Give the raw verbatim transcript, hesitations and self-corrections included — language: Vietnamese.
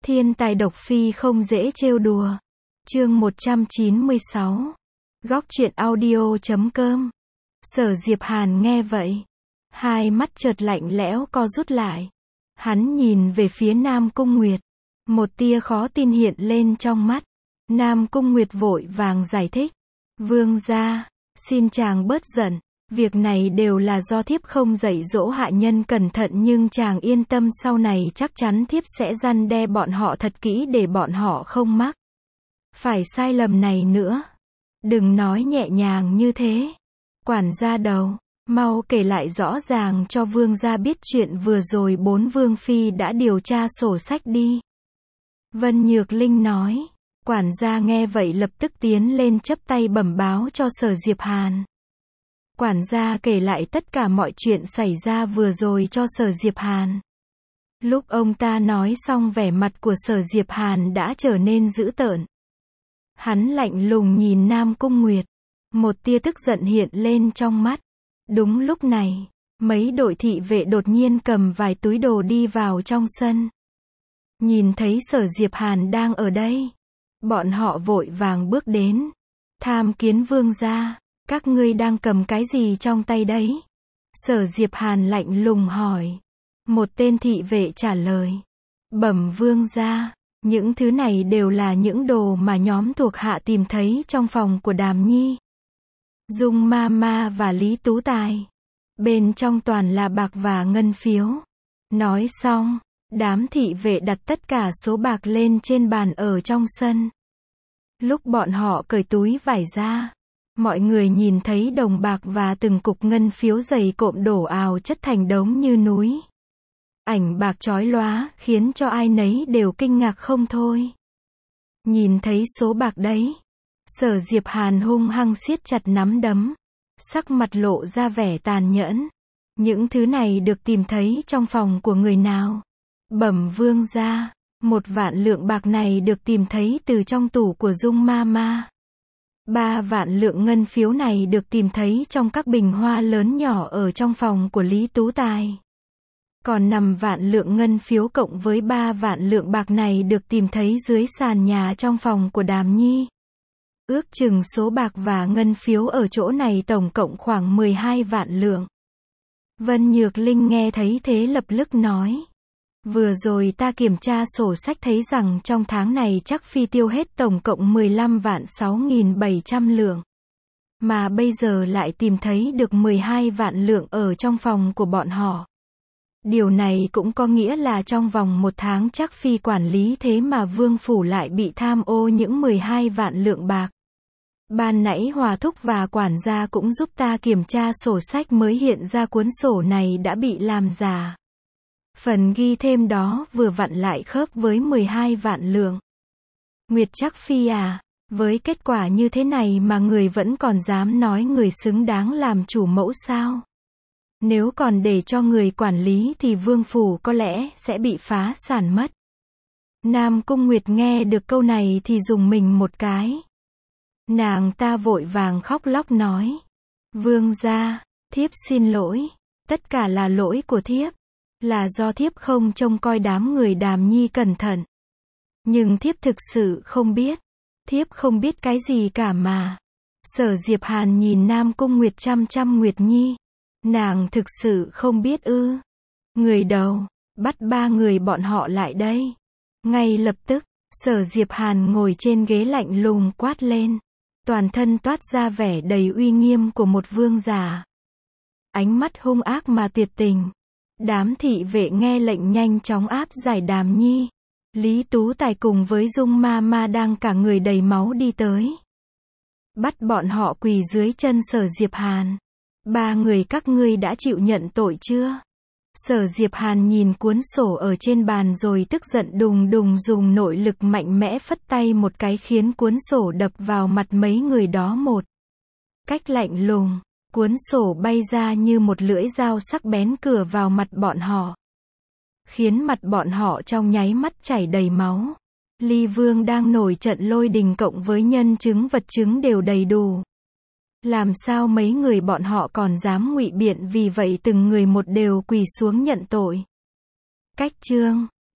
Thiên tài độc phi không dễ trêu đùa. Chương một trăm chín mươi sáu. Góc truyện audio chấm com. Sở Diệp Hàn nghe vậy, hai mắt chợt lạnh lẽo co rút lại. Hắn nhìn về phía Nam Cung Nguyệt, một tia khó tin hiện lên trong mắt. Nam Cung Nguyệt vội vàng giải thích, vương gia, xin chàng bớt giận, việc này đều là do thiếp không dạy dỗ hạ nhân cẩn thận, nhưng chàng yên tâm, sau này chắc chắn thiếp sẽ răn đe bọn họ thật kỹ để bọn họ không mắc phải sai lầm này nữa. Đừng nói nhẹ nhàng như thế. Quản gia đầu, mau kể lại rõ ràng cho vương gia biết chuyện vừa rồi bốn vương phi đã điều tra sổ sách đi. Vân Nhược Linh nói. Quản gia nghe vậy lập tức tiến lên chắp tay bẩm báo cho Sở Diệp Hàn. Quản gia kể lại tất cả mọi chuyện xảy ra vừa rồi cho Sở Diệp Hàn. Lúc ông ta nói xong, vẻ mặt của Sở Diệp Hàn đã trở nên dữ tợn. Hắn lạnh lùng nhìn Nam Cung Nguyệt, một tia tức giận hiện lên trong mắt. Đúng lúc này, mấy đội thị vệ đột nhiên cầm vài túi đồ đi vào trong sân. Nhìn thấy Sở Diệp Hàn đang ở đây, bọn họ vội vàng bước đến. Tham kiến vương gia, các ngươi đang cầm cái gì trong tay đấy? Sở Diệp Hàn lạnh lùng hỏi. Một tên thị vệ trả lời. Bẩm vương gia, những thứ này đều là những đồ mà nhóm thuộc hạ tìm thấy trong phòng của Đàm Nhi, Dung Ma Ma và Lý Tú Tài. Bên trong toàn là bạc và ngân phiếu. Nói xong, đám thị vệ đặt tất cả số bạc lên trên bàn ở trong sân. Lúc bọn họ cởi túi vải ra, mọi người nhìn thấy đồng bạc và từng cục ngân phiếu dày cộm đổ ào chất thành đống như núi. Ảnh bạc chói lóa khiến cho ai nấy đều kinh ngạc không thôi. Nhìn thấy số bạc đấy, Sở Diệp Hàn hung hăng siết chặt nắm đấm, sắc mặt lộ ra vẻ tàn nhẫn. Những thứ này được tìm thấy trong phòng của người nào? Bẩm vương gia, một vạn lượng bạc này được tìm thấy từ trong tủ của Dung Ma Ma. Ba vạn lượng ngân phiếu này được tìm thấy trong các bình hoa lớn nhỏ ở trong phòng của Lý Tú Tài. Còn năm vạn lượng ngân phiếu cộng với ba vạn lượng bạc này được tìm thấy dưới sàn nhà trong phòng của Đàm Nhi. Ước chừng số bạc và ngân phiếu ở chỗ này tổng cộng khoảng mười hai vạn lượng. Vân Nhược Linh nghe thấy thế lập tức nói. Vừa rồi ta kiểm tra sổ sách thấy rằng trong tháng này chắc phi tiêu hết tổng cộng mười lăm vạn sáu nghìn bảy trăm lượng. Mà bây giờ lại tìm thấy được mười hai vạn lượng ở trong phòng của bọn họ. Điều này cũng có nghĩa là trong vòng một tháng chắc phi quản lý thế mà vương phủ lại bị tham ô những mười hai vạn lượng bạc. Ban nãy Hòa Thúc và quản gia cũng giúp ta kiểm tra sổ sách mới hiện ra cuốn sổ này đã bị làm giả. Phần ghi thêm đó vừa vặn lại khớp với mười hai vạn lượng. Nguyệt Trác Phi à, với kết quả như thế này mà người vẫn còn dám nói người xứng đáng làm chủ mẫu sao? Nếu còn để cho người quản lý thì vương phủ có lẽ sẽ bị phá sản mất. Nam Cung Nguyệt nghe được câu này thì rùng mình một cái. Nàng ta vội vàng khóc lóc nói. Vương gia, thiếp xin lỗi. Tất cả là lỗi của thiếp. Là do thiếp không trông coi đám người Đàm Nhi cẩn thận. Nhưng thiếp thực sự không biết. Thiếp không biết cái gì cả mà. Sở Diệp Hàn nhìn Nam Cung Nguyệt chăm chăm Nguyệt Nhi. Nàng thực sự không biết ư? Người đầu, bắt ba người bọn họ lại đây. Ngay lập tức, Sở Diệp Hàn ngồi trên ghế lạnh lùng quát lên. Toàn thân toát ra vẻ đầy uy nghiêm của một vương giả. Ánh mắt hung ác mà tuyệt tình. Đám thị vệ nghe lệnh nhanh chóng áp giải Đàm Nhi, Lý Tú Tài cùng với Dung Ma Ma đang cả người đầy máu đi tới. Bắt bọn họ quỳ dưới chân Sở Diệp Hàn. Ba người các ngươi đã chịu nhận tội chưa? Sở Diệp Hàn nhìn cuốn sổ ở trên bàn rồi tức giận đùng đùng dùng nội lực mạnh mẽ phất tay một cái khiến cuốn sổ đập vào mặt mấy người đó một cách lạnh lùng. Cuốn sổ bay ra như một lưỡi dao sắc bén cưa vào mặt bọn họ, khiến mặt bọn họ trong nháy mắt chảy đầy máu. Ly Vương đang nổi trận lôi đình cộng với nhân chứng vật chứng đều đầy đủ. Làm sao mấy người bọn họ còn dám ngụy biện, vì vậy từng người một đều quỳ xuống nhận tội. Cách chương